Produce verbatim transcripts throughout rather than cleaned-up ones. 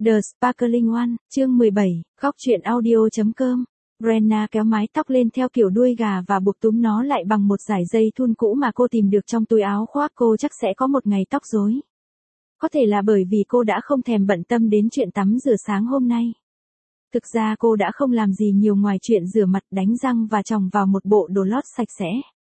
The Sparkling One, chương mười bảy, góc truyện audio chấm com. Brenna kéo mái tóc lên theo kiểu đuôi gà và buộc túm nó lại bằng một dải dây thun cũ mà cô tìm được trong túi áo khoác. Cô chắc sẽ có một ngày tóc rối. Có thể là bởi vì cô đã không thèm bận tâm đến chuyện tắm rửa sáng hôm nay. Thực ra cô đã không làm gì nhiều ngoài chuyện rửa mặt, đánh răng và chòng vào một bộ đồ lót sạch sẽ.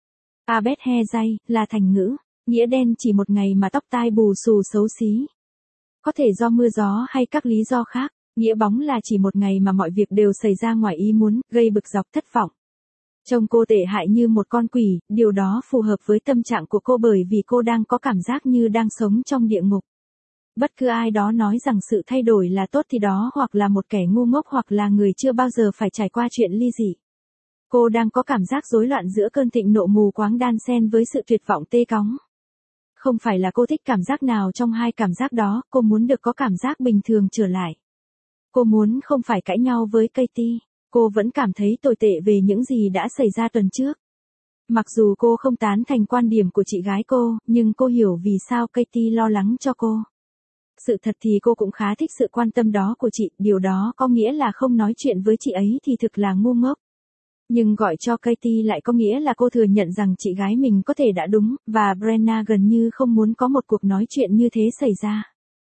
Abed hair day là thành ngữ, nghĩa đen chỉ một ngày mà tóc tai bù xù xấu xí. Có thể do mưa gió hay các lý do khác, nghĩa bóng là chỉ một ngày mà mọi việc đều xảy ra ngoài ý muốn, gây bực dọc thất vọng. Trông cô tệ hại như một con quỷ, điều đó phù hợp với tâm trạng của cô bởi vì cô đang có cảm giác như đang sống trong địa ngục. Bất cứ ai đó nói rằng sự thay đổi là tốt thì đó hoặc là một kẻ ngu ngốc hoặc là người chưa bao giờ phải trải qua chuyện ly dị. Cô đang có cảm giác rối loạn giữa cơn thịnh nộ mù quáng đan xen với sự tuyệt vọng tê cóng. Không phải là cô thích cảm giác nào trong hai cảm giác đó, cô muốn được có cảm giác bình thường trở lại. Cô muốn không phải cãi nhau với Katie, cô vẫn cảm thấy tồi tệ về những gì đã xảy ra tuần trước. Mặc dù cô không tán thành quan điểm của chị gái cô, nhưng cô hiểu vì sao Katie lo lắng cho cô. Sự thật thì cô cũng khá thích sự quan tâm đó của chị, điều đó có nghĩa là không nói chuyện với chị ấy thì thực là ngu ngốc. Nhưng gọi cho Katie lại có nghĩa là cô thừa nhận rằng chị gái mình có thể đã đúng, và Brenna gần như không muốn có một cuộc nói chuyện như thế xảy ra.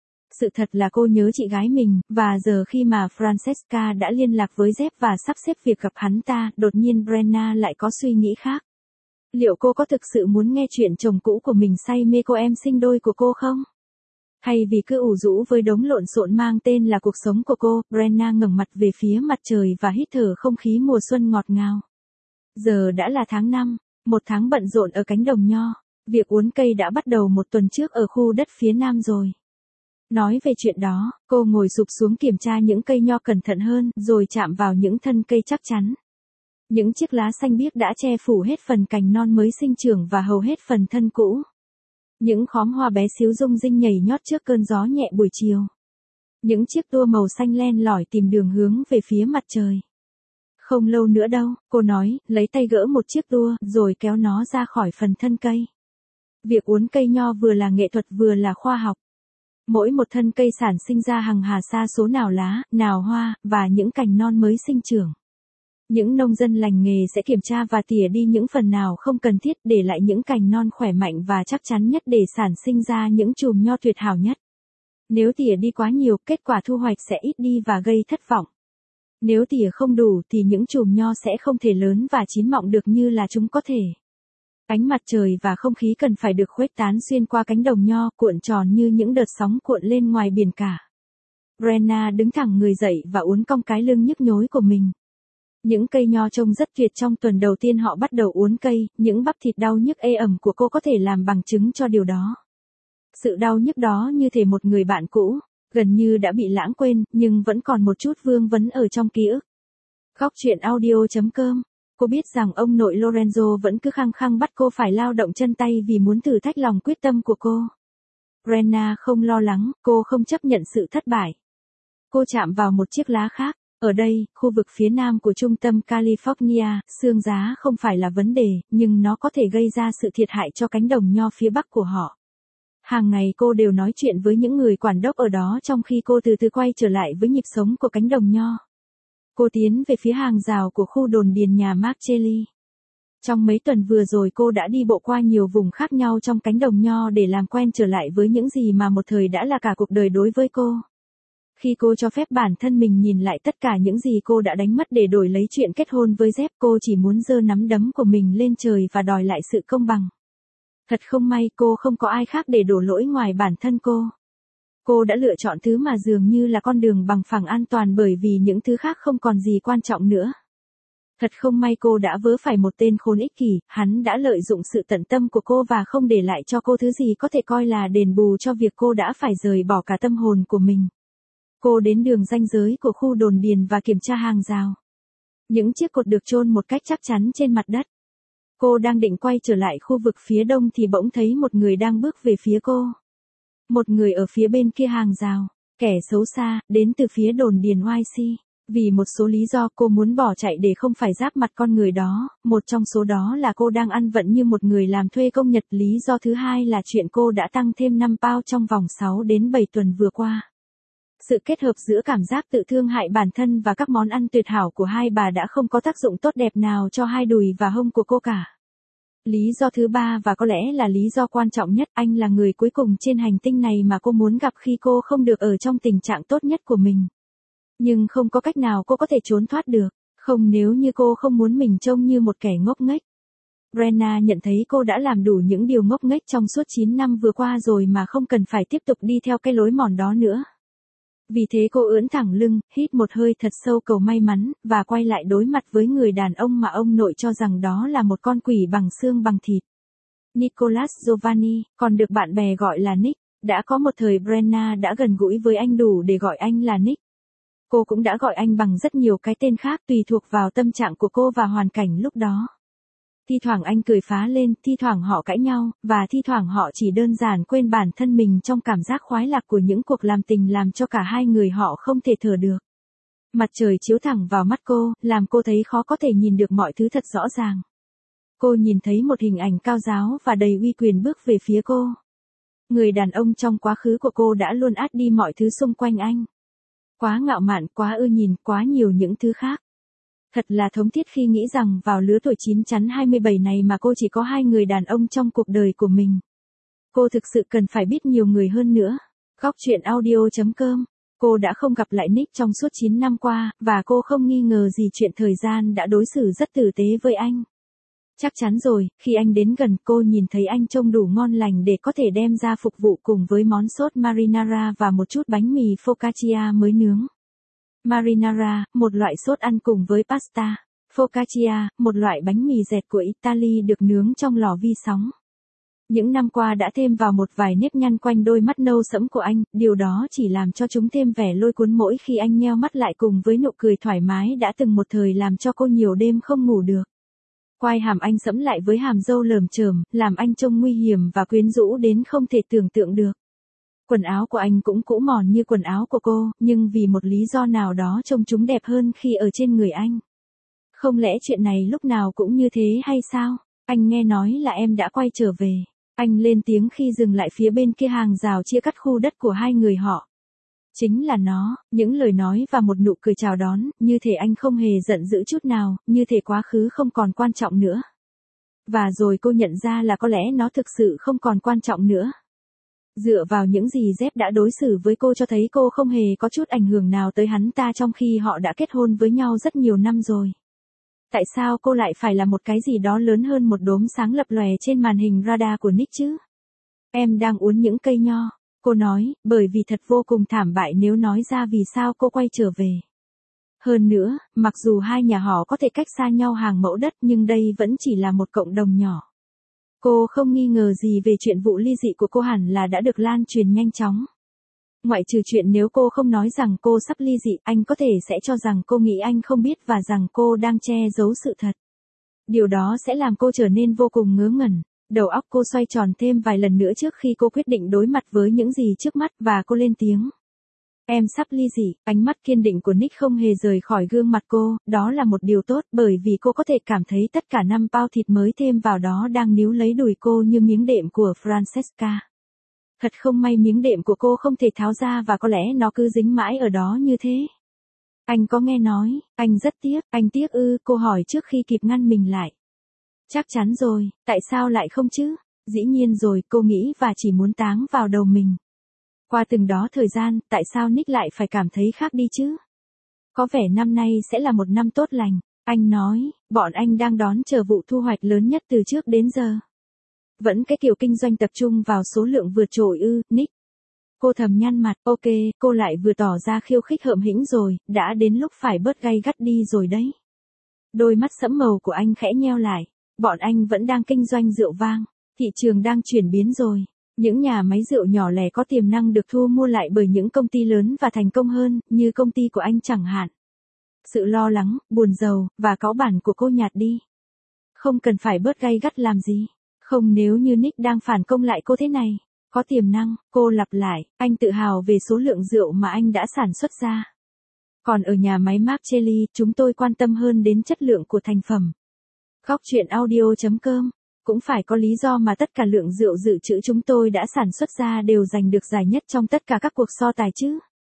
Sự thật là cô nhớ chị gái mình, và giờ khi mà Francesca đã liên lạc với Jeff và sắp xếp việc gặp hắn ta, đột nhiên Brenna lại có suy nghĩ khác. Liệu cô có thực sự muốn nghe chuyện chồng cũ của mình say mê cô em sinh đôi của cô không? Hay vì cứ ủ rũ với đống lộn xộn mang tên là cuộc sống của cô, Brenna ngẩng mặt về phía mặt trời và hít thở không khí mùa xuân ngọt ngào. Giờ đã là tháng năm, một tháng bận rộn ở cánh đồng nho. Việc uốn cây đã bắt đầu một tuần trước ở khu đất phía nam rồi. Nói về chuyện đó, cô ngồi sụp xuống kiểm tra những cây nho cẩn thận hơn, rồi chạm vào những thân cây chắc chắn. Những chiếc lá xanh biếc đã che phủ hết phần cành non mới sinh trưởng và hầu hết phần thân cũ. Những khóm hoa bé xíu rung rinh nhảy nhót trước cơn gió nhẹ buổi chiều. Những chiếc tua màu xanh len lỏi tìm đường hướng về phía mặt trời. Không lâu nữa đâu, cô nói, lấy tay gỡ một chiếc tua, rồi kéo nó ra khỏi phần thân cây. Việc uốn cây nho vừa là nghệ thuật vừa là khoa học. Mỗi một thân cây sản sinh ra hằng hà sa số nào lá, nào hoa, và những cành non mới sinh trưởng. Những nông dân lành nghề sẽ kiểm tra và tỉa đi những phần nào không cần thiết, để lại những cành non khỏe mạnh và chắc chắn nhất để sản sinh ra những chùm nho tuyệt hảo nhất. Nếu tỉa đi quá nhiều, kết quả thu hoạch sẽ ít đi và gây thất vọng. Nếu tỉa không đủ thì những chùm nho sẽ không thể lớn và chín mọng được như là chúng có thể. Ánh mặt trời và không khí cần phải được khuếch tán xuyên qua cánh đồng nho, cuộn tròn như những đợt sóng cuộn lên ngoài biển cả. Brenna đứng thẳng người dậy và uốn cong cái lưng nhức nhối của mình. Những cây nho trông rất tuyệt. Trong tuần đầu tiên họ bắt đầu uốn cây, những bắp thịt đau nhức ê ẩm của cô có thể làm bằng chứng cho điều đó. Sự đau nhức đó như thể một người bạn cũ, gần như đã bị lãng quên, nhưng vẫn còn một chút vương vấn ở trong ký ức. Góc truyện audio chấm com. Cô biết rằng ông nội Lorenzo vẫn cứ khăng khăng bắt cô phải lao động chân tay vì muốn thử thách lòng quyết tâm của cô. Brenna không lo lắng, cô không chấp nhận sự thất bại. Cô chạm vào một chiếc lá khác. Ở đây, khu vực phía nam của trung tâm California, sương giá không phải là vấn đề, nhưng nó có thể gây ra sự thiệt hại cho cánh đồng nho phía bắc của họ. Hàng ngày cô đều nói chuyện với những người quản đốc ở đó trong khi cô từ từ quay trở lại với nhịp sống của cánh đồng nho. Cô tiến về phía hàng rào của khu đồn điền nhà Marcelli. Trong mấy tuần vừa rồi cô đã đi bộ qua nhiều vùng khác nhau trong cánh đồng nho để làm quen trở lại với những gì mà một thời đã là cả cuộc đời đối với cô. Khi cô cho phép bản thân mình nhìn lại tất cả những gì cô đã đánh mất để đổi lấy chuyện kết hôn với Jeff, cô chỉ muốn giơ nắm đấm của mình lên trời và đòi lại sự công bằng. Thật không may cô không có ai khác để đổ lỗi ngoài bản thân cô. Cô đã lựa chọn thứ mà dường như là con đường bằng phẳng an toàn bởi vì những thứ khác không còn gì quan trọng nữa. Thật không may cô đã vớ phải một tên khốn ích kỷ, hắn đã lợi dụng sự tận tâm của cô và không để lại cho cô thứ gì có thể coi là đền bù cho việc cô đã phải rời bỏ cả tâm hồn của mình. Cô đến đường ranh giới của khu đồn điền và kiểm tra hàng rào. Những chiếc cột được chôn một cách chắc chắn trên mặt đất. Cô đang định quay trở lại khu vực phía đông thì bỗng thấy một người đang bước về phía cô. Một người ở phía bên kia hàng rào, kẻ xấu xa, đến từ phía đồn điền Y C. Vì một số lý do cô muốn bỏ chạy để không phải giáp mặt con người đó, một trong số đó là cô đang ăn vận như một người làm thuê công nhật. Lý do thứ hai là chuyện cô đã tăng thêm năm pound trong vòng sáu đến bảy tuần vừa qua. Sự kết hợp giữa cảm giác tự thương hại bản thân và các món ăn tuyệt hảo của hai bà đã không có tác dụng tốt đẹp nào cho hai đùi và hông của cô cả. Lý do thứ ba và có lẽ là lý do quan trọng nhất, anh là người cuối cùng trên hành tinh này mà cô muốn gặp khi cô không được ở trong tình trạng tốt nhất của mình. Nhưng không có cách nào cô có thể trốn thoát được, không nếu như cô không muốn mình trông như một kẻ ngốc nghếch. Brenna nhận thấy cô đã làm đủ những điều ngốc nghếch trong suốt chín năm vừa qua rồi mà không cần phải tiếp tục đi theo cái lối mòn đó nữa. Vì thế cô ưỡn thẳng lưng, hít một hơi thật sâu cầu may mắn, và quay lại đối mặt với người đàn ông mà ông nội cho rằng đó là một con quỷ bằng xương bằng thịt. Nicholas Giovanni, còn được bạn bè gọi là Nick, đã có một thời Brenna đã gần gũi với anh đủ để gọi anh là Nick. Cô cũng đã gọi anh bằng rất nhiều cái tên khác tùy thuộc vào tâm trạng của cô và hoàn cảnh lúc đó. Thi thoảng anh cười phá lên, thi thoảng họ cãi nhau, và thi thoảng họ chỉ đơn giản quên bản thân mình trong cảm giác khoái lạc của những cuộc làm tình làm cho cả hai người họ không thể thở được. Mặt trời chiếu thẳng vào mắt cô, làm cô thấy khó có thể nhìn được mọi thứ thật rõ ràng. Cô nhìn thấy một hình ảnh cao giáo và đầy uy quyền bước về phía cô. Người đàn ông trong quá khứ của cô đã luôn át đi mọi thứ xung quanh anh. Quá ngạo mạn, quá ưa nhìn, quá nhiều những thứ khác. Thật là thống thiết khi nghĩ rằng vào lứa tuổi chín chắn hai mươi bảy này mà cô chỉ có hai người đàn ông trong cuộc đời của mình. Cô thực sự cần phải biết nhiều người hơn nữa. Góc chuyện audio chấm com. Cô đã không gặp lại Nick trong suốt chín năm qua, và cô không nghi ngờ gì chuyện thời gian đã đối xử rất tử tế với anh. Chắc chắn rồi, khi anh đến gần cô nhìn thấy anh trông đủ ngon lành để có thể đem ra phục vụ cùng với món sốt marinara và một chút bánh mì focaccia mới nướng. Marinara, một loại sốt ăn cùng với pasta. Focaccia, một loại bánh mì dẹt của Italy được nướng trong lò vi sóng. Những năm qua đã thêm vào một vài nếp nhăn quanh đôi mắt nâu sẫm của anh, điều đó chỉ làm cho chúng thêm vẻ lôi cuốn mỗi khi anh nheo mắt lại cùng với nụ cười thoải mái đã từng một thời làm cho cô nhiều đêm không ngủ được. Quai hàm anh sẫm lại với hàm râu lởm chởm, làm anh trông nguy hiểm và quyến rũ đến không thể tưởng tượng được. Quần áo của anh cũng cũ mòn như quần áo của cô, nhưng vì một lý do nào đó trông chúng đẹp hơn khi ở trên người anh. Không lẽ chuyện này lúc nào cũng như thế hay sao? Anh nghe nói là em đã quay trở về. Anh lên tiếng khi dừng lại phía bên kia hàng rào chia cắt khu đất của hai người họ. Chính là nó, những lời nói và một nụ cười chào đón, như thể anh không hề giận dữ chút nào, như thể quá khứ không còn quan trọng nữa. Và rồi cô nhận ra là có lẽ nó thực sự không còn quan trọng nữa. Dựa vào những gì Jeff đã đối xử với cô cho thấy cô không hề có chút ảnh hưởng nào tới hắn ta trong khi họ đã kết hôn với nhau rất nhiều năm rồi. Tại sao cô lại phải là một cái gì đó lớn hơn một đốm sáng lập lòe trên màn hình radar của Nick chứ? Em đang uốn những cây nho, cô nói, bởi vì thật vô cùng thảm bại nếu nói ra vì sao cô quay trở về. Hơn nữa, mặc dù hai nhà họ có thể cách xa nhau hàng mẫu đất nhưng đây vẫn chỉ là một cộng đồng nhỏ. Cô không nghi ngờ gì về chuyện vụ ly dị của cô hẳn là đã được lan truyền nhanh chóng. Ngoại trừ chuyện nếu cô không nói rằng cô sắp ly dị, anh có thể sẽ cho rằng cô nghĩ anh không biết và rằng cô đang che giấu sự thật. Điều đó sẽ làm cô trở nên vô cùng ngớ ngẩn. Đầu óc cô xoay tròn thêm vài lần nữa trước khi cô quyết định đối mặt với những gì trước mắt và cô lên tiếng. Em sắp ly dị, ánh mắt kiên định của Nick không hề rời khỏi gương mặt cô, đó là một điều tốt bởi vì cô có thể cảm thấy tất cả năm bao thịt mới thêm vào đó đang níu lấy đùi cô như miếng đệm của Francesca. Thật không may miếng đệm của cô không thể tháo ra và có lẽ nó cứ dính mãi ở đó như thế. Anh có nghe nói, anh rất tiếc, anh tiếc ư, cô hỏi trước khi kịp ngăn mình lại. Chắc chắn rồi, tại sao lại không chứ? Dĩ nhiên rồi, cô nghĩ và chỉ muốn táng vào đầu mình. Qua từng đó thời gian, tại sao Nick lại phải cảm thấy khác đi chứ? Có vẻ năm nay sẽ là một năm tốt lành, anh nói, bọn anh đang đón chờ vụ thu hoạch lớn nhất từ trước đến giờ. Vẫn cái kiểu kinh doanh tập trung vào số lượng vượt trội ư, Nick. Cô thầm nhăn mặt, ok, cô lại vừa tỏ ra khiêu khích hợm hĩnh rồi, đã đến lúc phải bớt gay gắt đi rồi đấy. Đôi mắt sẫm màu của anh khẽ nheo lại, bọn anh vẫn đang kinh doanh rượu vang, thị trường đang chuyển biến rồi. Những nhà máy rượu nhỏ lẻ có tiềm năng được thu mua lại bởi những công ty lớn và thành công hơn, như công ty của anh chẳng hạn. Sự lo lắng, buồn rầu, và cáu bẳn của cô nhạt đi. Không cần phải bớt gay gắt làm gì. Không nếu như Nick đang phản công lại cô thế này. Có tiềm năng, cô lặp lại, anh tự hào về số lượng rượu mà anh đã sản xuất ra. Còn ở nhà máy Marcelli, chúng tôi quan tâm hơn đến chất lượng của thành phẩm. Góc chuyện audio chấm com. Cũng phải có lý do mà tất cả lượng rượu dự trữ chúng tôi đã sản xuất ra đều giành được giải nhất trong tất cả các cuộc so tài chứ.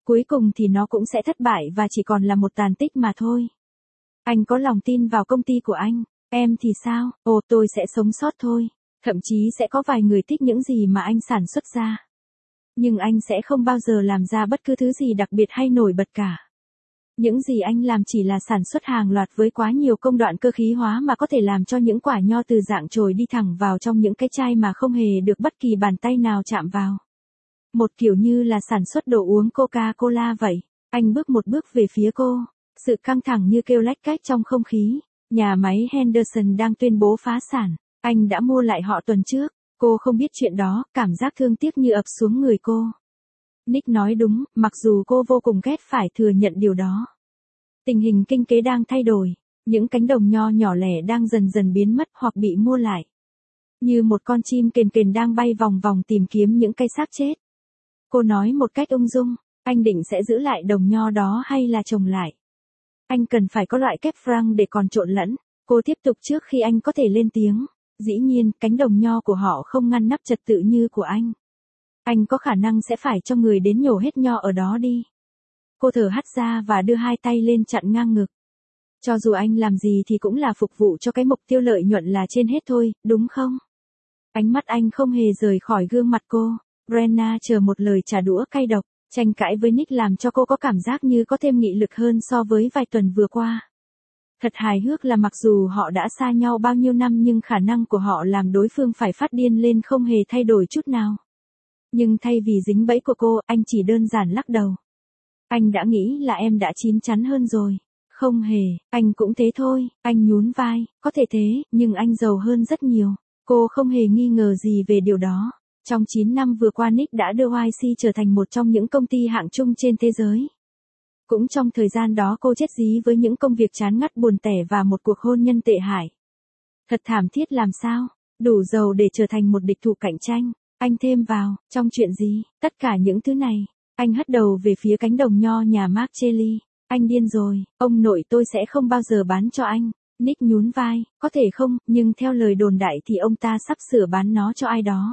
Cuối cùng thì nó cũng sẽ thất bại và chỉ còn là một tàn tích mà thôi. Anh có lòng tin vào công ty của anh, em thì sao? Ồ, tôi sẽ sống sót thôi. Thậm chí sẽ có vài người thích những gì mà anh sản xuất ra. Nhưng anh sẽ không bao giờ làm ra bất cứ thứ gì đặc biệt hay nổi bật cả. Những gì anh làm chỉ là sản xuất hàng loạt với quá nhiều công đoạn cơ khí hóa mà có thể làm cho những quả nho từ dạng chồi đi thẳng vào trong những cái chai mà không hề được bất kỳ bàn tay nào chạm vào. Một kiểu như là sản xuất đồ uống Coca-Cola vậy. Anh bước một bước về phía cô. Sự căng thẳng như kêu lách cách trong không khí. Nhà máy Henderson đang tuyên bố phá sản. Anh đã mua lại họ tuần trước. Cô không biết chuyện đó, cảm giác thương tiếc như ập xuống người cô. Nick nói đúng, mặc dù cô vô cùng ghét phải thừa nhận điều đó. Tình hình kinh tế đang thay đổi. Những cánh đồng nho nhỏ lẻ đang dần dần biến mất hoặc bị mua lại. Như một con chim kền kền đang bay vòng vòng tìm kiếm những cây xác chết. Cô nói một cách ung dung, anh định sẽ giữ lại đồng nho đó hay là trồng lại? Anh cần phải có loại kép franc để còn trộn lẫn. Cô tiếp tục trước khi anh có thể lên tiếng. Dĩ nhiên, cánh đồng nho của họ không ngăn nắp trật tự như của anh. Anh có khả năng sẽ phải cho người đến nhổ hết nho ở đó đi. Cô thở hắt ra và đưa hai tay lên chặn ngang ngực. Cho dù anh làm gì thì cũng là phục vụ cho cái mục tiêu lợi nhuận là trên hết thôi, đúng không? Ánh mắt anh không hề rời khỏi gương mặt cô. Brenna chờ một lời trả đũa cay độc. Tranh cãi với Nick làm cho cô có cảm giác như có thêm nghị lực hơn so với vài tuần vừa qua. Thật hài hước là mặc dù họ đã xa nhau bao nhiêu năm nhưng khả năng của họ làm đối phương phải phát điên lên không hề thay đổi chút nào. Nhưng thay vì dính bẫy của cô, anh chỉ đơn giản lắc đầu. Anh đã nghĩ là em đã chín chắn hơn rồi. Không hề, anh cũng thế thôi, anh nhún vai, có thể thế, nhưng anh giàu hơn rất nhiều. Cô không hề nghi ngờ gì về điều đó. Trong chín năm vừa qua Nick đã đưa Y C trở thành một trong những công ty hạng trung trên thế giới. Cũng trong thời gian đó cô chết dí với những công việc chán ngắt buồn tẻ và một cuộc hôn nhân tệ hại. Thật thảm thiết làm sao, đủ giàu để trở thành một địch thủ cạnh tranh. Anh thêm vào, trong chuyện gì, tất cả những thứ này. Anh hất đầu về phía cánh đồng nho nhà Mark Chelly. Anh điên rồi, ông nội tôi sẽ không bao giờ bán cho anh. Nick nhún vai, có thể không, nhưng theo lời đồn đại thì ông ta sắp sửa bán nó cho ai đó.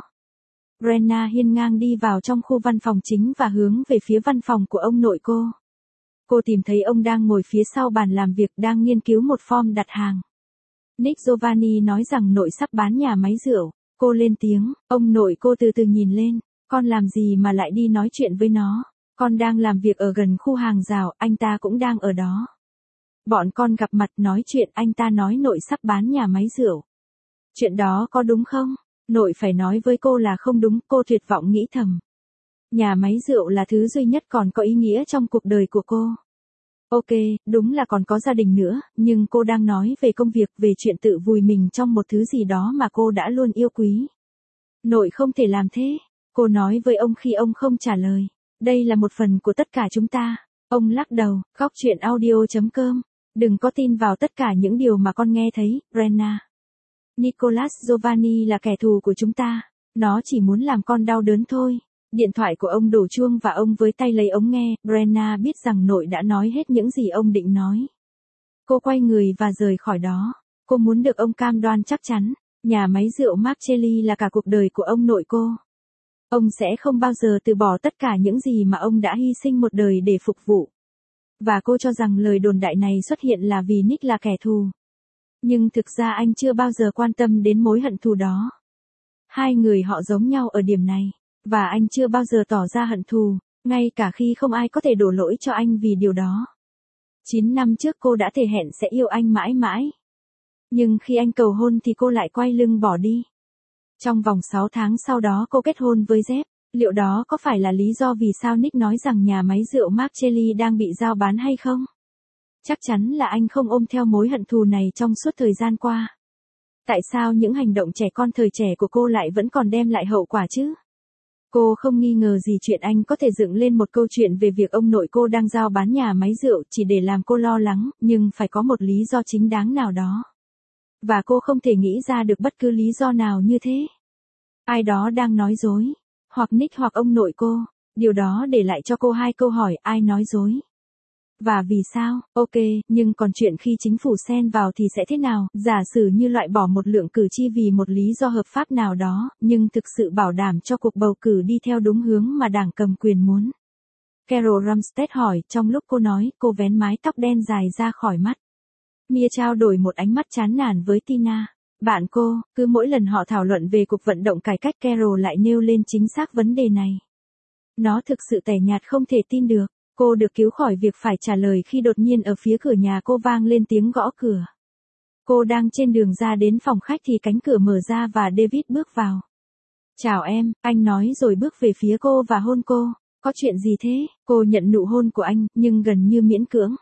Brenna hiên ngang đi vào trong khu văn phòng chính và hướng về phía văn phòng của ông nội cô. Cô tìm thấy ông đang ngồi phía sau bàn làm việc đang nghiên cứu một form đặt hàng. Nick Giovanni nói rằng nội sắp bán nhà máy rượu. Cô lên tiếng, ông nội cô từ từ nhìn lên. Con làm gì mà lại đi nói chuyện với nó? Con đang làm việc ở gần khu hàng rào, anh ta cũng đang ở đó. Bọn con gặp mặt nói chuyện, anh ta nói nội sắp bán nhà máy rượu. Chuyện đó có đúng không? Nội phải nói với cô là không đúng, cô tuyệt vọng nghĩ thầm. Nhà máy rượu là thứ duy nhất còn có ý nghĩa trong cuộc đời của cô. Ok, đúng là còn có gia đình nữa, nhưng cô đang nói về công việc, về chuyện tự vùi mình trong một thứ gì đó mà cô đã luôn yêu quý. Nội không thể làm thế, cô nói với ông khi ông không trả lời. Đây là một phần của tất cả chúng ta. Ông lắc đầu, góc chuyện audio chấm com. Đừng có tin vào tất cả những điều mà con nghe thấy, Brenna. Nicholas Giovanni là kẻ thù của chúng ta. Nó chỉ muốn làm con đau đớn thôi. Điện thoại của ông đổ chuông và ông với tay lấy ống nghe. Brenna biết rằng nội đã nói hết những gì ông định nói. Cô quay người và rời khỏi đó. Cô muốn được ông cam đoan chắc chắn. Nhà máy rượu Mark Chelly là cả cuộc đời của ông nội cô. Ông sẽ không bao giờ từ bỏ tất cả những gì mà ông đã hy sinh một đời để phục vụ. Và cô cho rằng lời đồn đại này xuất hiện là vì Nick là kẻ thù. Nhưng thực ra anh chưa bao giờ quan tâm đến mối hận thù đó. Hai người họ giống nhau ở điểm này. Và anh chưa bao giờ tỏ ra hận thù, ngay cả khi không ai có thể đổ lỗi cho anh vì điều đó. Chín năm trước cô đã thề hẹn sẽ yêu anh mãi mãi. Nhưng khi anh cầu hôn thì cô lại quay lưng bỏ đi. Trong vòng sáu tháng sau đó cô kết hôn với Jeff. Liệu đó có phải là lý do vì sao Nick nói rằng nhà máy rượu Mark Chelly đang bị giao bán hay không? Chắc chắn là anh không ôm theo mối hận thù này trong suốt thời gian qua. Tại sao những hành động trẻ con thời trẻ của cô lại vẫn còn đem lại hậu quả chứ? Cô không nghi ngờ gì chuyện anh có thể dựng lên một câu chuyện về việc ông nội cô đang giao bán nhà máy rượu chỉ để làm cô lo lắng, nhưng phải có một lý do chính đáng nào đó. Và cô không thể nghĩ ra được bất cứ lý do nào như thế. Ai đó đang nói dối. Hoặc Nick hoặc ông nội cô. Điều đó để lại cho cô hai câu hỏi, ai nói dối? Và vì sao? Ok, nhưng còn chuyện khi chính phủ xen vào thì sẽ thế nào? Giả sử như loại bỏ một lượng cử tri vì một lý do hợp pháp nào đó, nhưng thực sự bảo đảm cho cuộc bầu cử đi theo đúng hướng mà đảng cầm quyền muốn. Carol Ramsted hỏi, trong lúc cô nói, cô vén mái tóc đen dài ra khỏi mắt. Mia trao đổi một ánh mắt chán nản với Tina. Bạn cô, cứ mỗi lần họ thảo luận về cuộc vận động cải cách Carol lại nêu lên chính xác vấn đề này. Nó thực sự tẻ nhạt không thể tin được. Cô được cứu khỏi việc phải trả lời khi đột nhiên ở phía cửa nhà cô vang lên tiếng gõ cửa. Cô đang trên đường ra đến phòng khách thì cánh cửa mở ra và David bước vào. Chào em, anh nói rồi bước về phía cô và hôn cô. Có chuyện gì thế? Cô nhận nụ hôn của anh, nhưng gần như miễn cưỡng.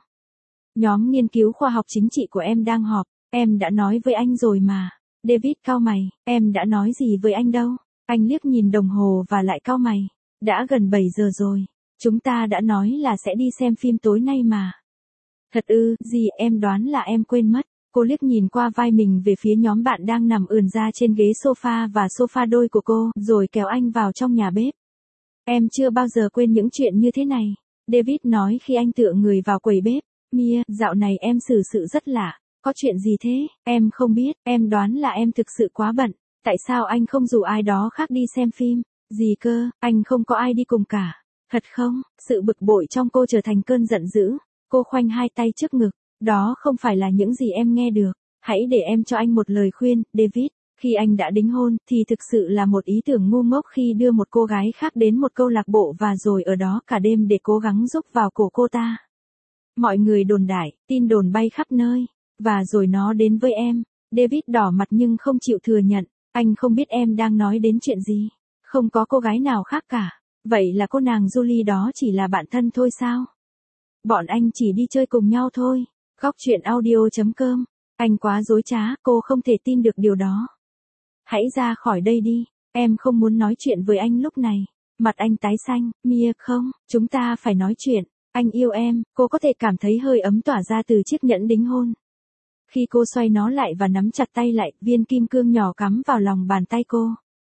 Nhóm nghiên cứu khoa học chính trị của em đang họp, em đã nói với anh rồi mà. David cau mày, em đã nói gì với anh đâu? Anh liếc nhìn đồng hồ và lại cau mày. Đã gần bảy giờ rồi, chúng ta đã nói là sẽ đi xem phim tối nay mà. Thật ư, gì em đoán là em quên mất. Cô liếc nhìn qua vai mình về phía nhóm bạn đang nằm ườn ra trên ghế sofa và sofa đôi của cô, rồi kéo anh vào trong nhà bếp. Em chưa bao giờ quên những chuyện như thế này, David nói khi anh tựa người vào quầy bếp. Mia, dạo này em xử sự rất lạ. Có chuyện gì thế? Em không biết, em đoán là em thực sự quá bận. Tại sao anh không rủ ai đó khác đi xem phim? Gì cơ, anh không có ai đi cùng cả. Thật không? Sự bực bội trong cô trở thành cơn giận dữ. Cô khoanh hai tay trước ngực. Đó không phải là những gì em nghe được. Hãy để em cho anh một lời khuyên, David. Khi anh đã đính hôn, thì thực sự là một ý tưởng ngu ngốc khi đưa một cô gái khác đến một câu lạc bộ và rồi ở đó cả đêm để cố gắng giúp vào cổ cô ta. Mọi người đồn đại, tin đồn bay khắp nơi. Và rồi nó đến với em. David đỏ mặt nhưng không chịu thừa nhận. Anh không biết em đang nói đến chuyện gì. Không có cô gái nào khác cả. Vậy là cô nàng Julie đó chỉ là bạn thân thôi sao? Bọn anh chỉ đi chơi cùng nhau thôi. Góc chuyện audio chấm com. Anh quá dối trá, cô không thể tin được điều đó. Hãy ra khỏi đây đi. Em không muốn nói chuyện với anh lúc này. Mặt anh tái xanh. Mia, không, chúng ta phải nói chuyện. Anh yêu em. Cô có thể cảm thấy hơi ấm tỏa ra từ chiếc nhẫn đính hôn. Khi cô xoay nó lại và nắm chặt tay lại, viên kim cương nhỏ cắm vào lòng bàn tay cô.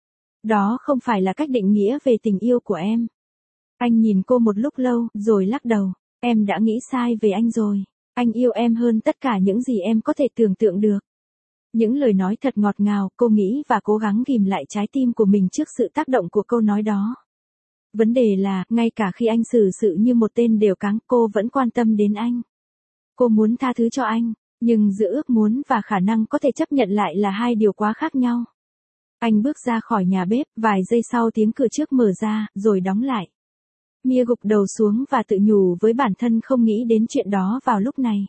Đó không phải là cách định nghĩa về tình yêu của em. Anh nhìn cô một lúc lâu, rồi lắc đầu. Em đã nghĩ sai về anh rồi. Anh yêu em hơn tất cả những gì em có thể tưởng tượng được. Những lời nói thật ngọt ngào, cô nghĩ và cố gắng ghìm lại trái tim của mình trước sự tác động của câu nói đó. Vấn đề là, ngay cả khi anh xử sự như một tên đều cáng, cô vẫn quan tâm đến anh. Cô muốn tha thứ cho anh, nhưng giữa ước muốn và khả năng có thể chấp nhận lại là hai điều quá khác nhau. Anh bước ra khỏi nhà bếp, vài giây sau tiếng cửa trước mở ra, rồi đóng lại. Mia gục đầu xuống và tự nhủ với bản thân không nghĩ đến chuyện đó vào lúc này.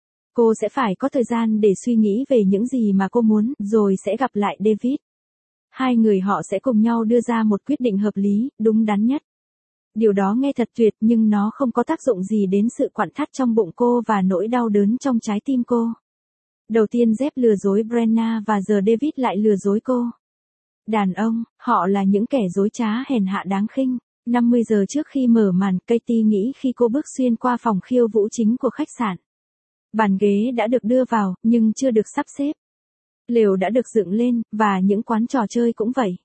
Cô sẽ phải có thời gian để suy nghĩ về những gì mà cô muốn, rồi sẽ gặp lại David. Hai người họ sẽ cùng nhau đưa ra một quyết định hợp lý, đúng đắn nhất. Điều đó nghe thật tuyệt nhưng nó không có tác dụng gì đến sự quặn thắt trong bụng cô và nỗi đau đớn trong trái tim cô. Đầu tiên Jeff lừa dối Brenna và giờ David lại lừa dối cô. Đàn ông, họ là những kẻ dối trá hèn hạ đáng khinh. năm mươi giờ trước khi mở màn, Katie nghĩ khi cô bước xuyên qua phòng khiêu vũ chính của khách sạn. Bàn ghế đã được đưa vào, nhưng chưa được sắp xếp. Lều đã được dựng lên, và những quán trò chơi cũng vậy.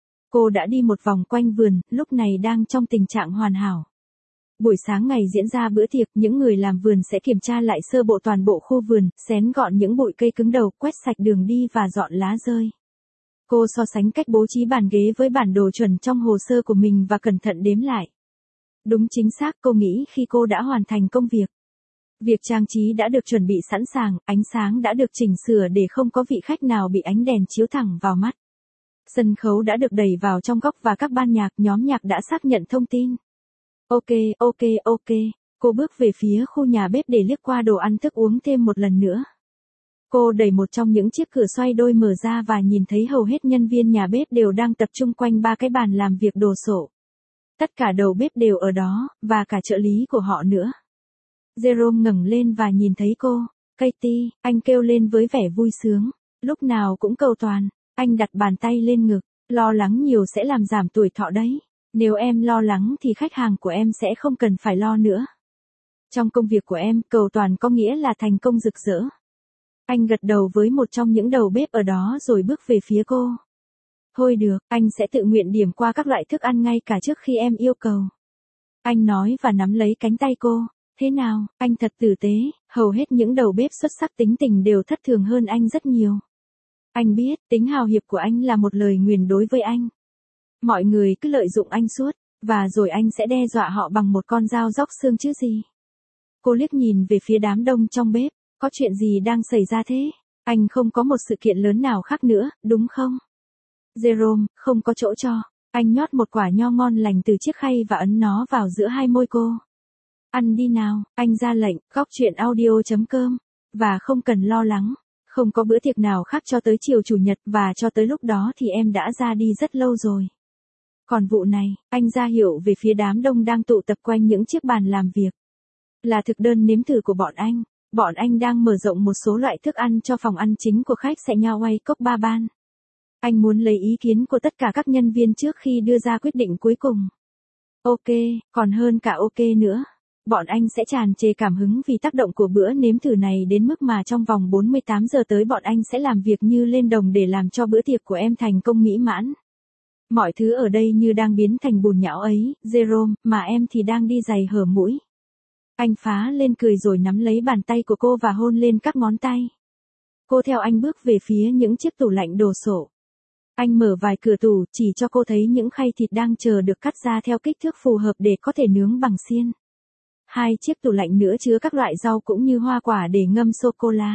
Cô đã đi một vòng quanh vườn, lúc này đang trong tình trạng hoàn hảo. Buổi sáng ngày diễn ra bữa tiệc, những người làm vườn sẽ kiểm tra lại sơ bộ toàn bộ khu vườn, xén gọn những bụi cây cứng đầu, quét sạch đường đi và dọn lá rơi. Cô so sánh cách bố trí bàn ghế với bản đồ chuẩn trong hồ sơ của mình và cẩn thận đếm lại. Đúng chính xác, cô nghĩ khi cô đã hoàn thành công việc. Việc trang trí đã được chuẩn bị sẵn sàng, ánh sáng đã được chỉnh sửa để không có vị khách nào bị ánh đèn chiếu thẳng vào mắt. Sân khấu đã được đẩy vào trong góc và các ban nhạc, nhóm nhạc đã xác nhận thông tin. Ok, ok, ok. Cô bước về phía khu nhà bếp để liếc qua đồ ăn thức uống thêm một lần nữa. Cô đẩy một trong những chiếc cửa xoay đôi mở ra và nhìn thấy hầu hết nhân viên nhà bếp đều đang tập trung quanh ba cái bàn làm việc đồ sộ. Tất cả đầu bếp đều ở đó, và cả trợ lý của họ nữa. Jerome ngẩng lên và nhìn thấy cô. Katie, anh kêu lên với vẻ vui sướng. Lúc nào cũng cầu toàn. Anh đặt bàn tay lên ngực. Lo lắng nhiều sẽ làm giảm tuổi thọ đấy. Nếu em lo lắng thì khách hàng của em sẽ không cần phải lo nữa. Trong công việc của em, cầu toàn có nghĩa là thành công rực rỡ. Anh gật đầu với một trong những đầu bếp ở đó rồi bước về phía cô. Thôi được, anh sẽ tự nguyện điểm qua các loại thức ăn ngay cả trước khi em yêu cầu. Anh nói và nắm lấy cánh tay cô. Thế nào, anh thật tử tế, hầu hết những đầu bếp xuất sắc tính tình đều thất thường hơn anh rất nhiều. Anh biết, tính hào hiệp của anh là một lời nguyền đối với anh. Mọi người cứ lợi dụng anh suốt, Và rồi anh sẽ đe dọa họ bằng một con dao róc xương chứ gì. Cô liếc nhìn về phía đám đông trong bếp, có chuyện gì đang xảy ra thế? Anh không có một sự kiện lớn nào khác nữa, đúng không? Jerome, không có chỗ cho. Anh nhót một quả nho ngon lành từ chiếc khay và ấn nó vào giữa hai môi cô. Ăn đi nào, anh ra lệnh, góc chuyện audio.com. Và không cần lo lắng, không có bữa tiệc nào khác cho tới chiều chủ nhật và cho tới lúc đó thì em đã ra đi rất lâu rồi. Còn vụ này, anh ra hiệu về phía đám đông đang tụ tập quanh những chiếc bàn làm việc. Là thực đơn nếm thử của bọn anh. Bọn anh đang mở rộng một số loại thức ăn cho phòng ăn chính của khách sạn Nhau Cốc Ba Ban. Anh muốn lấy ý kiến của tất cả các nhân viên trước khi đưa ra quyết định cuối cùng. Ok, còn hơn cả ok nữa. Bọn anh sẽ tràn trề cảm hứng vì tác động của bữa nếm thử này đến mức mà trong vòng bốn mươi tám giờ tới bọn anh sẽ làm việc như lên đồng để làm cho bữa tiệc của em thành công mỹ mãn. Mọi thứ ở đây như đang biến thành bùn nhão ấy, Jerome, mà em thì đang đi giày hở mũi. Anh phá lên cười rồi nắm lấy bàn tay của cô và hôn lên các ngón tay. Cô theo anh bước về phía những chiếc tủ lạnh đồ sộ. Anh mở vài cửa tủ chỉ cho cô thấy những khay thịt đang chờ được cắt ra theo kích thước phù hợp để có thể nướng bằng xiên. Hai chiếc tủ lạnh nữa chứa các loại rau cũng như hoa quả để ngâm sô-cô-la.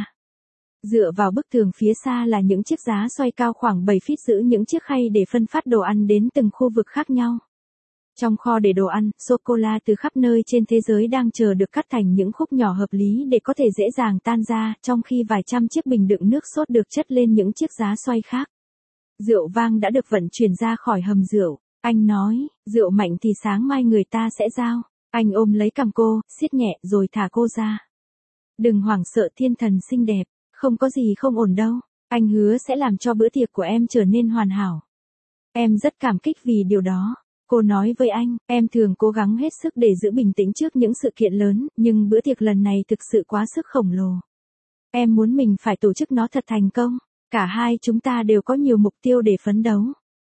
Dựa vào bức tường phía xa là những chiếc giá xoay cao khoảng bảy feet giữ những chiếc khay để phân phát đồ ăn đến từng khu vực khác nhau. Trong kho để đồ ăn, sô-cô-la từ khắp nơi trên thế giới đang chờ được cắt thành những khúc nhỏ hợp lý để có thể dễ dàng tan ra, trong khi vài trăm chiếc bình đựng nước sốt được chất lên những chiếc giá xoay khác. Rượu vang đã được vận chuyển ra khỏi hầm rượu. Anh nói, rượu mạnh thì sáng mai người ta sẽ giao. Anh ôm lấy cằm cô, siết nhẹ rồi thả cô ra. Đừng hoảng sợ thiên thần xinh đẹp, không có gì không ổn đâu. Anh hứa sẽ làm cho bữa tiệc của em trở nên hoàn hảo. Em rất cảm kích vì điều đó. Cô nói với anh, em thường cố gắng hết sức để giữ bình tĩnh trước những sự kiện lớn, nhưng bữa tiệc lần này thực sự quá sức khổng lồ. Em muốn mình phải tổ chức nó thật thành công. Cả hai chúng ta đều có nhiều mục tiêu để phấn đấu.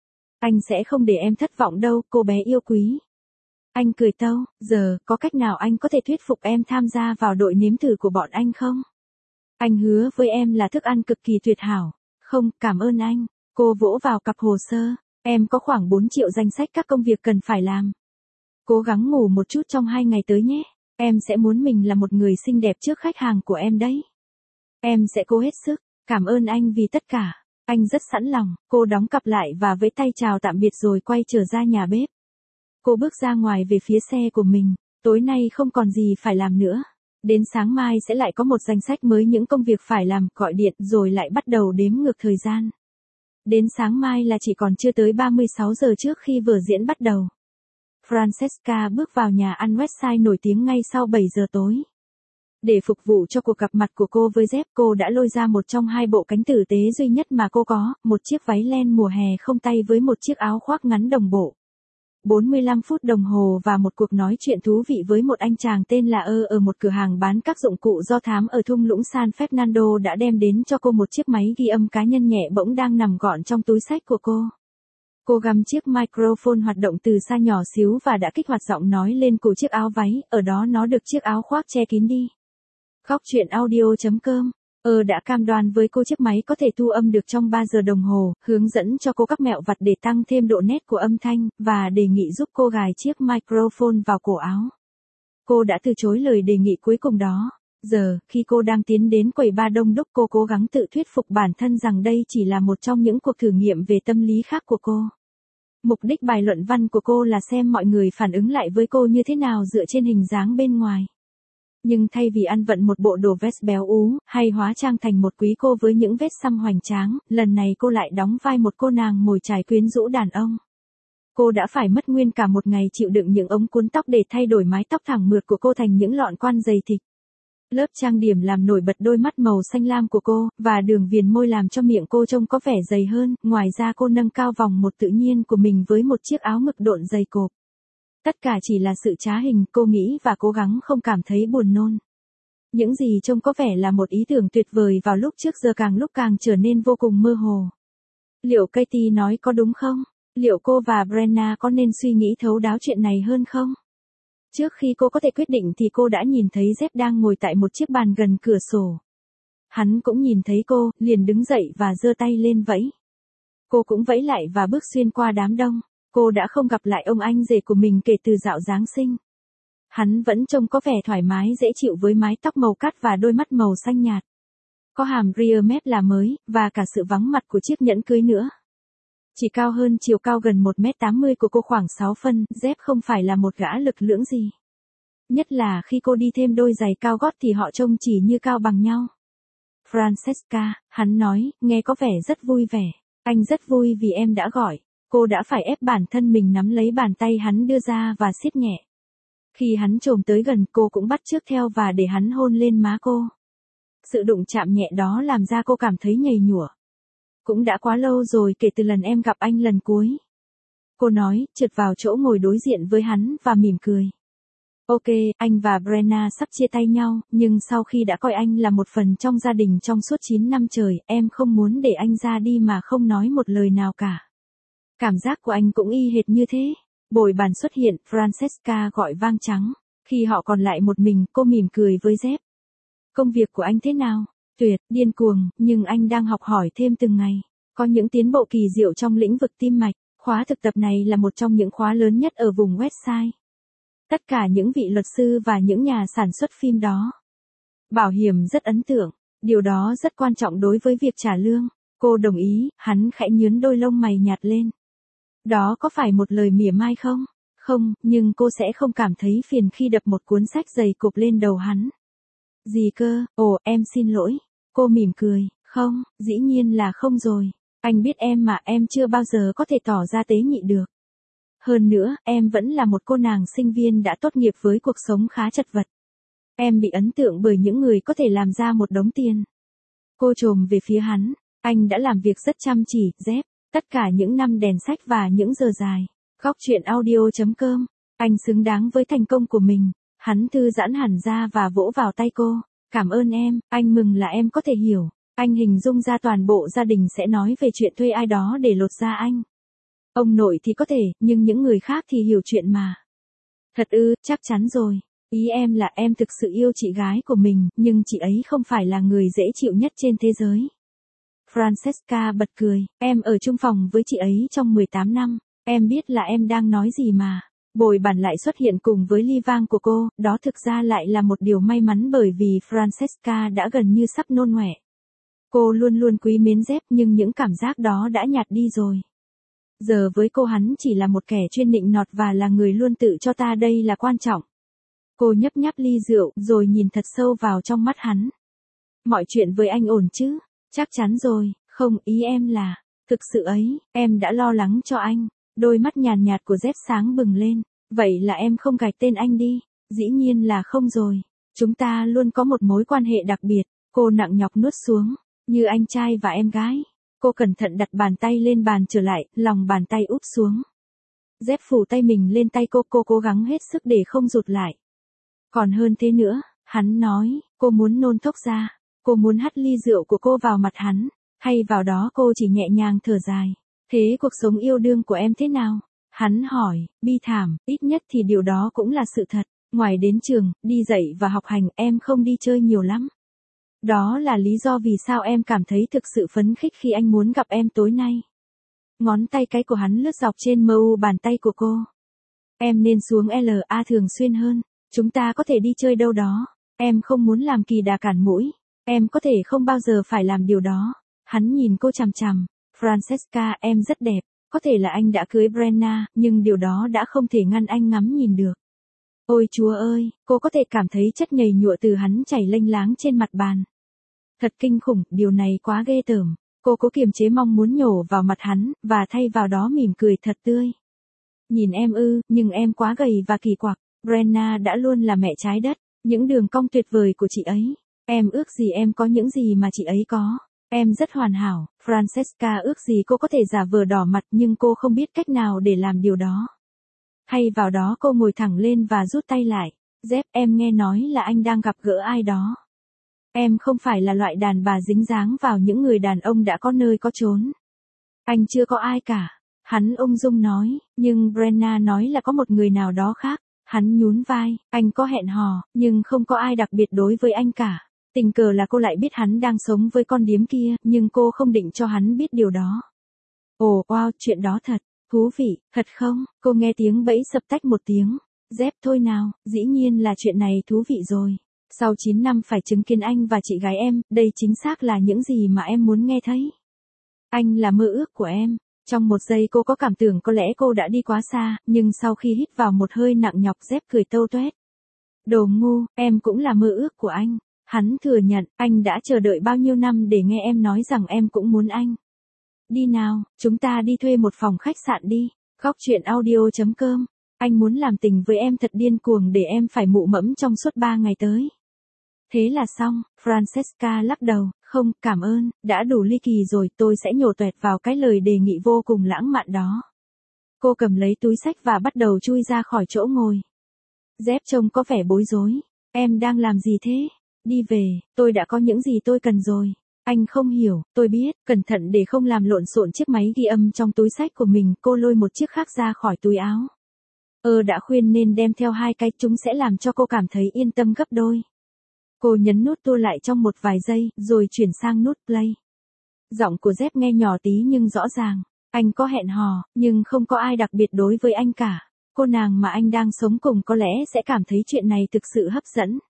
Anh sẽ không để em thất vọng đâu, cô bé yêu quý. Anh cười tâu, giờ, có cách nào anh có thể thuyết phục em tham gia vào đội nếm thử của bọn anh không? Anh hứa với em là thức ăn cực kỳ tuyệt hảo. Không, cảm ơn anh. Cô vỗ vào cặp hồ sơ. Em có khoảng bốn triệu danh sách các công việc cần phải làm. Cố gắng ngủ một chút trong hai ngày tới nhé. Em sẽ muốn mình là một người xinh đẹp trước khách hàng của em đấy. Em sẽ cố hết sức. Cảm ơn anh vì tất cả. Anh rất sẵn lòng. Cô đóng cặp lại và vẫy tay chào tạm biệt rồi quay trở ra nhà bếp. Cô bước ra ngoài về phía xe của mình. Tối nay không còn gì phải làm nữa. Đến sáng mai sẽ lại có một danh sách mới những công việc phải làm, gọi điện rồi lại bắt đầu đếm ngược thời gian. Đến sáng mai là chỉ còn chưa tới ba mươi sáu giờ trước khi vở diễn bắt đầu. Francesca bước vào nhà ăn Westside nổi tiếng ngay sau bảy giờ tối. Để phục vụ cho cuộc gặp mặt của cô với Jeff, cô đã lôi ra một trong hai bộ cánh tử tế duy nhất mà cô có, một chiếc váy len mùa hè không tay với một chiếc áo khoác ngắn đồng bộ. bốn mươi lăm phút đồng hồ và một cuộc nói chuyện thú vị với một anh chàng tên là ơ ở một cửa hàng bán các dụng cụ do thám ở thung lũng San Fernando đã đem đến cho cô một chiếc máy ghi âm cá nhân nhẹ bỗng đang nằm gọn trong túi xách của cô. Cô găm chiếc microphone hoạt động từ xa nhỏ xíu và đã kích hoạt giọng nói lên cổ chiếc áo váy, ở đó nó được chiếc áo khoác che kín đi. Góc chuyện audio.com. Ờ đã cam đoan với cô chiếc máy có thể thu âm được trong ba giờ đồng hồ, hướng dẫn cho cô các mẹo vặt để tăng thêm độ nét của âm thanh, và đề nghị giúp cô gài chiếc microphone vào cổ áo. Cô đã từ chối lời đề nghị cuối cùng đó. Giờ, khi cô đang tiến đến quầy bar đông đúc, cô cố gắng tự thuyết phục bản thân rằng đây chỉ là một trong những cuộc thử nghiệm về tâm lý khác của cô. Mục đích bài luận văn của cô là xem mọi người phản ứng lại với cô như thế nào dựa trên hình dáng bên ngoài. Nhưng thay vì ăn vận một bộ đồ vest béo ú, hay hóa trang thành một quý cô với những vết xăm hoành tráng, lần này cô lại đóng vai một cô nàng mồi chài quyến rũ đàn ông. Cô đã phải mất nguyên cả một ngày chịu đựng những ống cuốn tóc để thay đổi mái tóc thẳng mượt của cô thành những lọn quan dày thịt. Lớp trang điểm làm nổi bật đôi mắt màu xanh lam của cô, và đường viền môi làm cho miệng cô trông có vẻ dày hơn, ngoài ra cô nâng cao vòng một tự nhiên của mình với một chiếc áo ngực độn dày cộp. Tất cả chỉ là sự trá hình, cô nghĩ và cố gắng không cảm thấy buồn nôn. Những gì trông có vẻ là một ý tưởng tuyệt vời vào lúc trước giờ càng lúc càng trở nên vô cùng mơ hồ. Liệu Katie nói có đúng không? Liệu cô và Brenna có nên suy nghĩ thấu đáo chuyện này hơn không? Trước khi cô có thể quyết định thì cô đã nhìn thấy Jeff đang ngồi tại một chiếc bàn gần cửa sổ. Hắn cũng nhìn thấy cô, liền đứng dậy và giơ tay lên vẫy. Cô cũng vẫy lại và bước xuyên qua đám đông. Cô đã không gặp lại ông anh rể của mình kể từ dạo Giáng sinh. Hắn vẫn trông có vẻ thoải mái dễ chịu với mái tóc màu cát và đôi mắt màu xanh nhạt. Có hàm rear mép là mới, và cả sự vắng mặt của chiếc nhẫn cưới nữa. Chỉ cao hơn chiều cao gần một mét tám mươi của cô khoảng sáu phân, dép không phải là một gã lực lưỡng gì. Nhất là khi cô đi thêm đôi giày cao gót thì họ trông chỉ như cao bằng nhau. Francesca, hắn nói, nghe có vẻ rất vui vẻ. Anh rất vui vì em đã gọi. Cô đã phải ép bản thân mình nắm lấy bàn tay hắn đưa ra và siết nhẹ. Khi hắn chồm tới gần cô cũng bắt chước theo và để hắn hôn lên má cô. Sự đụng chạm nhẹ đó làm ra cô cảm thấy nhầy nhủa. Cũng đã quá lâu rồi kể từ lần em gặp anh lần cuối. Cô nói, trượt vào chỗ ngồi đối diện với hắn và mỉm cười. Ok, anh và Brenna sắp chia tay nhau, nhưng sau khi đã coi anh là một phần trong gia đình trong suốt chín năm trời, em không muốn để anh ra đi mà không nói một lời nào cả. Cảm giác của anh cũng y hệt như thế. Bồi bàn xuất hiện, Francesca gọi vang trắng. Khi họ còn lại một mình, cô mỉm cười với Jeff. Công việc của anh thế nào? Tuyệt, điên cuồng, nhưng anh đang học hỏi thêm từng ngày. Có những tiến bộ kỳ diệu trong lĩnh vực tim mạch. Khóa thực tập này là một trong những khóa lớn nhất ở vùng Westside. Tất cả những vị luật sư và những nhà sản xuất phim đó. Bảo hiểm rất ấn tượng. Điều đó rất quan trọng đối với việc trả lương. Cô đồng ý, hắn khẽ nhướng đôi lông mày nhạt lên. Đó có phải một lời mỉa mai không? Không, nhưng cô sẽ không cảm thấy phiền khi đập một cuốn sách dày cộp lên đầu hắn. Gì cơ? Ồ, em xin lỗi. Cô mỉm cười. Không, dĩ nhiên là không rồi. Anh biết em mà em chưa bao giờ có thể tỏ ra tế nhị được. Hơn nữa, em vẫn là một cô nàng sinh viên đã tốt nghiệp với cuộc sống khá chật vật. Em bị ấn tượng bởi những người có thể làm ra một đống tiền. Cô chồm về phía hắn. Anh đã làm việc rất chăm chỉ, Jeff. Tất cả những năm đèn sách và những giờ dài. Góc chuyện audio chấm com. Anh xứng đáng với thành công của mình. Hắn thư giãn hẳn ra và vỗ vào tay cô. Cảm ơn em, anh mừng là em có thể hiểu. Anh hình dung ra toàn bộ gia đình sẽ nói về chuyện thuê ai đó để lột da anh. Ông nội thì có thể, nhưng những người khác thì hiểu chuyện mà. Thật ư, chắc chắn rồi. Ý em là em thực sự yêu chị gái của mình, nhưng chị ấy không phải là người dễ chịu nhất trên thế giới. Francesca bật cười, em ở chung phòng với chị ấy trong mười tám năm, em biết là em đang nói gì mà. Bồi bàn lại xuất hiện cùng với ly vang của cô, đó thực ra lại là một điều may mắn bởi vì Francesca đã gần như sắp nôn ọe. Cô luôn luôn quý mến Jeff nhưng những cảm giác đó đã nhạt đi rồi. Giờ với cô hắn chỉ là một kẻ chuyên nịnh nọt và là người luôn tự cho ta đây là quan trọng. Cô nhấp nháp ly rượu rồi nhìn thật sâu vào trong mắt hắn. Mọi chuyện với anh ổn chứ? Chắc chắn rồi, không, ý em là, thực sự ấy, em đã lo lắng cho anh. Đôi mắt nhàn nhạt của Jeff sáng bừng lên. Vậy là em không gạch tên anh đi? Dĩ nhiên là không rồi. Chúng ta luôn có một mối quan hệ đặc biệt. Cô nặng nhọc nuốt xuống, như anh trai và em gái. Cô cẩn thận đặt bàn tay lên bàn trở lại, lòng bàn tay úp xuống. Jeff phủ tay mình lên tay cô, cô cố gắng hết sức để không rụt lại. Còn hơn thế nữa, hắn nói, cô muốn nôn thốc ra. Cô muốn hắt ly rượu của cô vào mặt hắn. Hay vào đó cô chỉ nhẹ nhàng thở dài. Thế cuộc sống yêu đương của em thế nào? Hắn hỏi, bi thảm, ít nhất thì điều đó cũng là sự thật. Ngoài đến trường, đi dạy và học hành, em không đi chơi nhiều lắm. Đó là lý do vì sao em cảm thấy thực sự phấn khích khi anh muốn gặp em tối nay. Ngón tay cái của hắn lướt dọc trên mờ u bàn tay của cô. Em nên xuống lờ a thường xuyên hơn. Chúng ta có thể đi chơi đâu đó. Em không muốn làm kỳ đà cản mũi. Em có thể không bao giờ phải làm điều đó. Hắn nhìn cô chằm chằm. Francesca, em rất đẹp. Có thể là anh đã cưới Brenna, nhưng điều đó đã không thể ngăn anh ngắm nhìn được. Ôi chúa ơi, cô có thể cảm thấy chất nhầy nhụa từ hắn chảy lênh láng trên mặt bàn. Thật kinh khủng, điều này quá ghê tởm. Cô cố kiềm chế mong muốn nhổ vào mặt hắn, và thay vào đó mỉm cười thật tươi. Nhìn em ư, nhưng em quá gầy và kỳ quặc. Brenna đã luôn là mẹ trái đất. Những đường cong tuyệt vời của chị ấy. Em ước gì em có những gì mà chị ấy có. Em rất hoàn hảo. Francesca ước gì cô có thể giả vờ đỏ mặt nhưng cô không biết cách nào để làm điều đó. Hay vào đó cô ngồi thẳng lên và rút tay lại. Jeff, em nghe nói là anh đang gặp gỡ ai đó. Em không phải là loại đàn bà dính dáng vào những người đàn ông đã có nơi có chốn. Anh chưa có ai cả. Hắn ung dung nói, nhưng Brenna nói là có một người nào đó khác. Hắn nhún vai, anh có hẹn hò, nhưng không có ai đặc biệt đối với anh cả. Tình cờ là cô lại biết hắn đang sống với con điếm kia, nhưng cô không định cho hắn biết điều đó. Ồ, wow, chuyện đó thật. Thú vị, thật không? Cô nghe tiếng bẫy sập tách một tiếng. Dép thôi nào, dĩ nhiên là chuyện này thú vị rồi. Sau chín năm phải chứng kiến anh và chị gái em, đây chính xác là những gì mà em muốn nghe thấy. Anh là mơ ước của em. Trong một giây cô có cảm tưởng có lẽ cô đã đi quá xa, nhưng sau khi hít vào một hơi nặng nhọc Dép cười tâu tuét. Đồ ngu, em cũng là mơ ước của anh. Hắn thừa nhận, anh đã chờ đợi bao nhiêu năm để nghe em nói rằng em cũng muốn anh. Đi nào, chúng ta đi thuê một phòng khách sạn đi. Góc chuyện audio chấm com. Anh muốn làm tình với em thật điên cuồng để em phải mụ mẫm trong suốt ba ngày tới. Thế là xong, Francesca lắc đầu, không, cảm ơn, đã đủ ly kỳ rồi, tôi sẽ nhổ toẹt vào cái lời đề nghị vô cùng lãng mạn đó. Cô cầm lấy túi xách và bắt đầu chui ra khỏi chỗ ngồi. Dép trông có vẻ bối rối. Em đang làm gì thế? Đi về, tôi đã có những gì tôi cần rồi. Anh không hiểu, tôi biết, cẩn thận để không làm lộn xộn chiếc máy ghi âm trong túi xách của mình, cô lôi một chiếc khác ra khỏi túi áo. Ơ đã khuyên nên đem theo hai cái, chúng sẽ làm cho cô cảm thấy yên tâm gấp đôi. Cô nhấn nút tua lại trong một vài giây, rồi chuyển sang nút play. Giọng của Dép nghe nhỏ tí nhưng rõ ràng. Anh có hẹn hò, nhưng không có ai đặc biệt đối với anh cả. Cô nàng mà anh đang sống cùng có lẽ sẽ cảm thấy chuyện này thực sự hấp dẫn.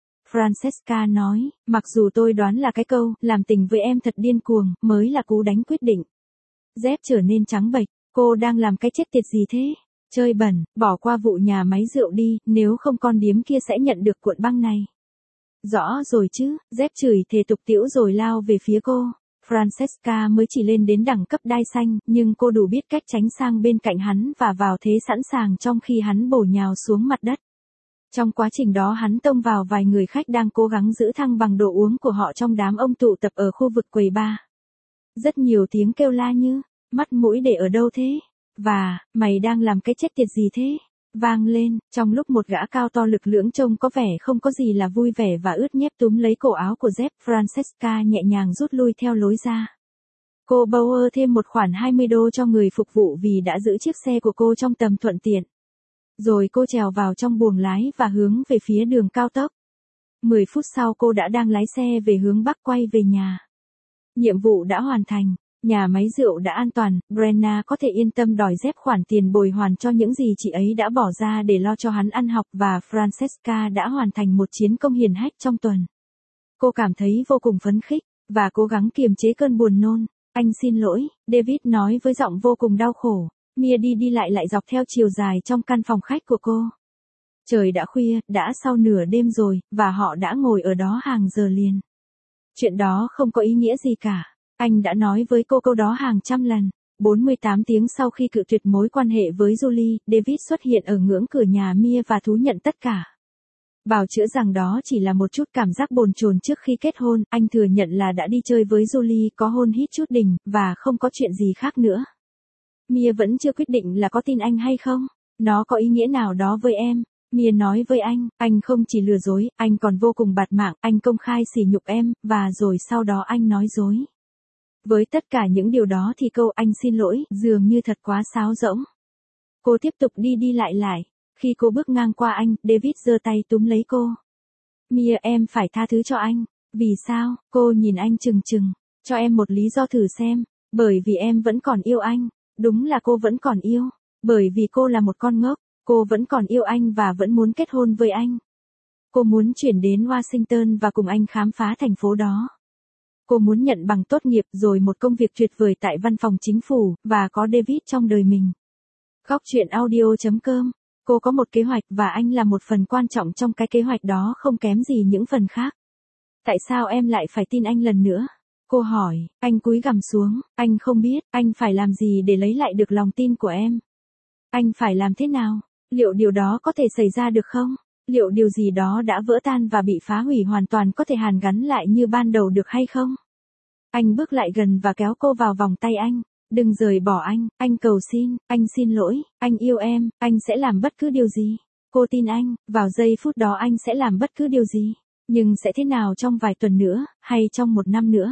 Francesca nói, mặc dù tôi đoán là cái câu, làm tình với em thật điên cuồng, mới là cú đánh quyết định. Dép trở nên trắng bệch, cô đang làm cái chết tiệt gì thế? Chơi bẩn, bỏ qua vụ nhà máy rượu đi, nếu không con điếm kia sẽ nhận được cuộn băng này. Rõ rồi chứ, Dép chửi thề tục tĩu rồi lao về phía cô. Francesca mới chỉ lên đến đẳng cấp đai xanh, nhưng cô đủ biết cách tránh sang bên cạnh hắn và vào thế sẵn sàng trong khi hắn bổ nhào xuống mặt đất. Trong quá trình đó hắn tông vào vài người khách đang cố gắng giữ thăng bằng đồ uống của họ trong đám ông tụ tập ở khu vực quầy bar. Rất nhiều tiếng kêu la như, mắt mũi để ở đâu thế? Và, mày đang làm cái chết tiệt gì thế? Vang lên, trong lúc một gã cao to lực lưỡng trông có vẻ không có gì là vui vẻ và ướt nhép túm lấy cổ áo của Dép, Francesca nhẹ nhàng rút lui theo lối ra. Cô Bauer thêm một khoản hai mươi đô cho người phục vụ vì đã giữ chiếc xe của cô trong tầm thuận tiện. Rồi cô trèo vào trong buồng lái và hướng về phía đường cao tốc. mười phút sau cô đã đang lái xe về hướng bắc quay về nhà. Nhiệm vụ đã hoàn thành. Nhà máy rượu đã an toàn, Brenna có thể yên tâm đòi Dép khoản tiền bồi hoàn cho những gì chị ấy đã bỏ ra để lo cho hắn ăn học và Francesca đã hoàn thành một chiến công hiển hách trong tuần. Cô cảm thấy vô cùng phấn khích, và cố gắng kiềm chế cơn buồn nôn. Anh xin lỗi, David nói với giọng vô cùng đau khổ. Mia đi đi lại lại dọc theo chiều dài trong căn phòng khách của cô. Trời đã khuya, đã sau nửa đêm rồi, và họ đã ngồi ở đó hàng giờ liền. Chuyện đó không có ý nghĩa gì cả. Anh đã nói với cô câu đó hàng trăm lần. bốn mươi tám tiếng sau khi cự tuyệt mối quan hệ với Julie, David xuất hiện ở ngưỡng cửa nhà Mia và thú nhận tất cả. Bào chữa rằng đó chỉ là một chút cảm giác bồn chồn trước khi kết hôn, anh thừa nhận là đã đi chơi với Julie, có hôn hít chút đỉnh, và không có chuyện gì khác nữa. Mia vẫn chưa quyết định là có tin anh hay không. Nó có ý nghĩa nào đó với em. Mia nói với anh, anh không chỉ lừa dối, anh còn vô cùng bạt mạng, anh công khai sỉ nhục em, và rồi sau đó anh nói dối. Với tất cả những điều đó thì câu anh xin lỗi dường như thật quá sáo rỗng. Cô tiếp tục đi đi lại lại. Khi cô bước ngang qua anh, David giơ tay túm lấy cô. Mia, em phải tha thứ cho anh. Vì sao? Cô nhìn anh chừng chừng. Cho em một lý do thử xem. Bởi vì em vẫn còn yêu anh. Đúng là cô vẫn còn yêu. Bởi vì cô là một con ngốc. Cô vẫn còn yêu anh và vẫn muốn kết hôn với anh. Cô muốn chuyển đến Washington và cùng anh khám phá thành phố đó. Cô muốn nhận bằng tốt nghiệp rồi một công việc tuyệt vời tại văn phòng chính phủ, và có David trong đời mình. Góc chuyện audio chấm com. Cô có một kế hoạch và anh là một phần quan trọng trong cái kế hoạch đó không kém gì những phần khác. Tại sao em lại phải tin anh lần nữa? Cô hỏi, anh cúi gằm xuống, anh không biết, anh phải làm gì để lấy lại được lòng tin của em? Anh phải làm thế nào? Liệu điều đó có thể xảy ra được không? Liệu điều gì đó đã vỡ tan và bị phá hủy hoàn toàn có thể hàn gắn lại như ban đầu được hay không? Anh bước lại gần và kéo cô vào vòng tay anh. Đừng rời bỏ anh, anh cầu xin, anh xin lỗi, anh yêu em, anh sẽ làm bất cứ điều gì. Cô tin anh, vào giây phút đó anh sẽ làm bất cứ điều gì. Nhưng sẽ thế nào trong vài tuần nữa, hay trong một năm nữa?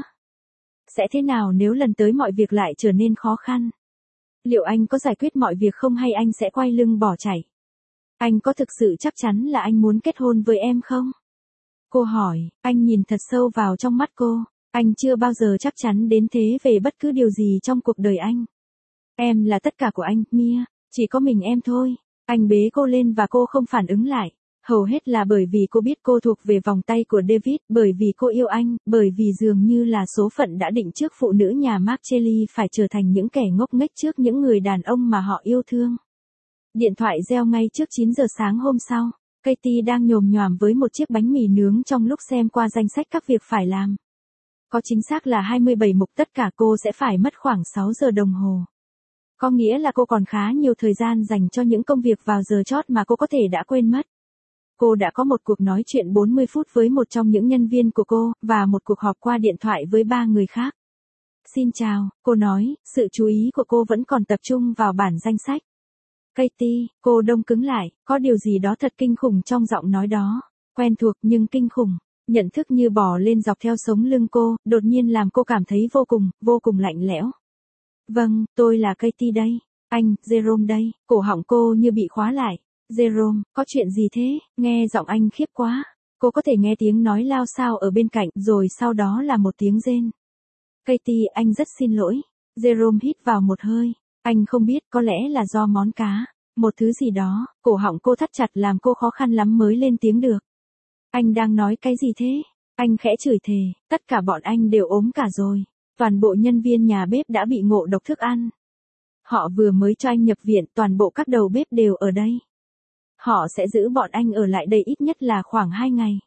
Sẽ thế nào nếu lần tới mọi việc lại trở nên khó khăn? Liệu anh có giải quyết mọi việc không hay anh sẽ quay lưng bỏ chạy? Anh có thực sự chắc chắn là anh muốn kết hôn với em không? Cô hỏi, anh nhìn thật sâu vào trong mắt cô. Anh chưa bao giờ chắc chắn đến thế về bất cứ điều gì trong cuộc đời anh. Em là tất cả của anh, Mia, chỉ có mình em thôi. Anh bế cô lên và cô không phản ứng lại. Hầu hết là bởi vì cô biết cô thuộc về vòng tay của David, bởi vì cô yêu anh, bởi vì dường như là số phận đã định trước phụ nữ nhà Marcelli phải trở thành những kẻ ngốc nghếch trước những người đàn ông mà họ yêu thương. Điện thoại reo ngay trước chín giờ sáng hôm sau. Katie đang nhồm nhoàm với một chiếc bánh mì nướng trong lúc xem qua danh sách các việc phải làm. Có chính xác là hai mươi bảy mục, tất cả cô sẽ phải mất khoảng sáu giờ đồng hồ. Có nghĩa là cô còn khá nhiều thời gian dành cho những công việc vào giờ chót mà cô có thể đã quên mất. Cô đã có một cuộc nói chuyện bốn mươi phút với một trong những nhân viên của cô, và một cuộc họp qua điện thoại với ba người khác. Xin chào, cô nói, sự chú ý của cô vẫn còn tập trung vào bản danh sách. Katie, cô đông cứng lại, có điều gì đó thật kinh khủng trong giọng nói đó. Quen thuộc nhưng kinh khủng. Nhận thức như bò lên dọc theo sống lưng cô, đột nhiên làm cô cảm thấy vô cùng, vô cùng lạnh lẽo. Vâng, tôi là Katie đây. Anh, Jerome đây. Cổ họng cô như bị khóa lại. Jerome, có chuyện gì thế? Nghe giọng anh khiếp quá. Cô có thể nghe tiếng nói lao xao ở bên cạnh, rồi sau đó là một tiếng rên. Katie, anh rất xin lỗi. Jerome hít vào một hơi. Anh không biết, có lẽ là do món cá. Một thứ gì đó, cổ họng cô thắt chặt làm cô khó khăn lắm mới lên tiếng được. Anh đang nói cái gì thế? Anh khẽ chửi thề, tất cả bọn anh đều ốm cả rồi. Toàn bộ nhân viên nhà bếp đã bị ngộ độc thức ăn. Họ vừa mới cho anh nhập viện, toàn bộ các đầu bếp đều ở đây. Họ sẽ giữ bọn anh ở lại đây ít nhất là khoảng hai ngày.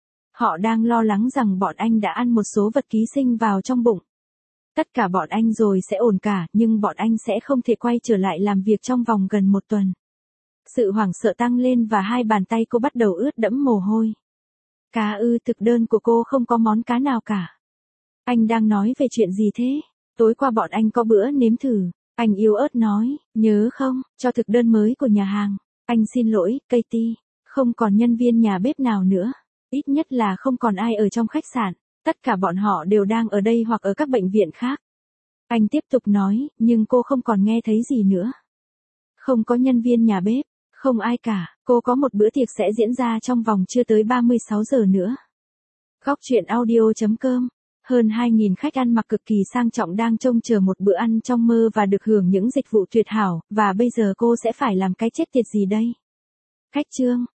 Họ đang lo lắng rằng bọn anh đã ăn một số vật ký sinh vào trong bụng. Tất cả bọn anh rồi sẽ ổn cả, nhưng bọn anh sẽ không thể quay trở lại làm việc trong vòng gần một tuần. Sự hoảng sợ tăng lên và hai bàn tay cô bắt đầu ướt đẫm mồ hôi. Cá ư, thực đơn của cô không có món cá nào cả. Anh đang nói về chuyện gì thế? Tối qua bọn anh có bữa nếm thử. Anh yếu ớt nói, nhớ không, cho thực đơn mới của nhà hàng. Anh xin lỗi, Katie, không còn nhân viên nhà bếp nào nữa. Ít nhất là không còn ai ở trong khách sạn. Tất cả bọn họ đều đang ở đây hoặc ở các bệnh viện khác. Anh tiếp tục nói, nhưng cô không còn nghe thấy gì nữa. Không có nhân viên nhà bếp, không ai cả, cô có một bữa tiệc sẽ diễn ra trong vòng chưa tới ba mươi sáu giờ nữa. Góc truyện audio chấm com. Hơn hai nghìn khách ăn mặc cực kỳ sang trọng đang trông chờ một bữa ăn trong mơ và được hưởng những dịch vụ tuyệt hảo, và bây giờ cô sẽ phải làm cái chết tiệt gì đây? Khách trương,